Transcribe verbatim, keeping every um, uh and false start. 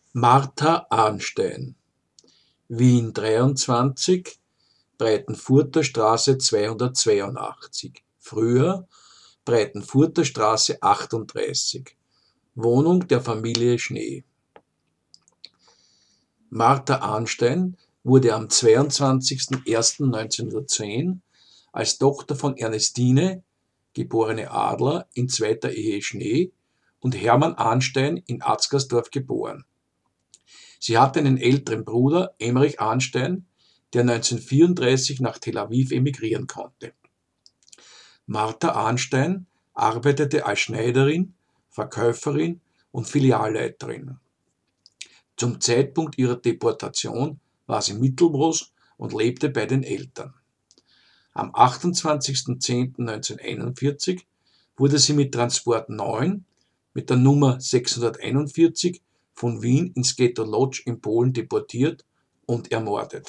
Martha Arnstein, Wien dreiundzwanzig, Breitenfurter Straße zweihundertzweiundachtzig, früher Breitenfurter Straße achtunddreißig, Wohnung der Familie Schnee. Martha Arnstein wurde am zweiundzwanzigsten ersten neunzehnhundertzehn als Tochter von Ernestine, geborene Adler, in zweiter Ehe Schnee und Hermann Arnstein in Atzgersdorf geboren. Sie hatte einen älteren Bruder, Emmerich Arnstein, der neunzehnhundertvierunddreißig nach Tel Aviv emigrieren konnte. Martha Arnstein arbeitete als Schneiderin, Verkäuferin und Filialleiterin. Zum Zeitpunkt ihrer Deportation war sie mittelgroß und lebte bei den Eltern. Am achtundzwanzigsten zehnten neunzehnhunderteinundvierzig wurde sie mit Transport neun mit der Nummer sechshunderteinundvierzig von Wien ins Ghetto Lodz in Polen deportiert und ermordet.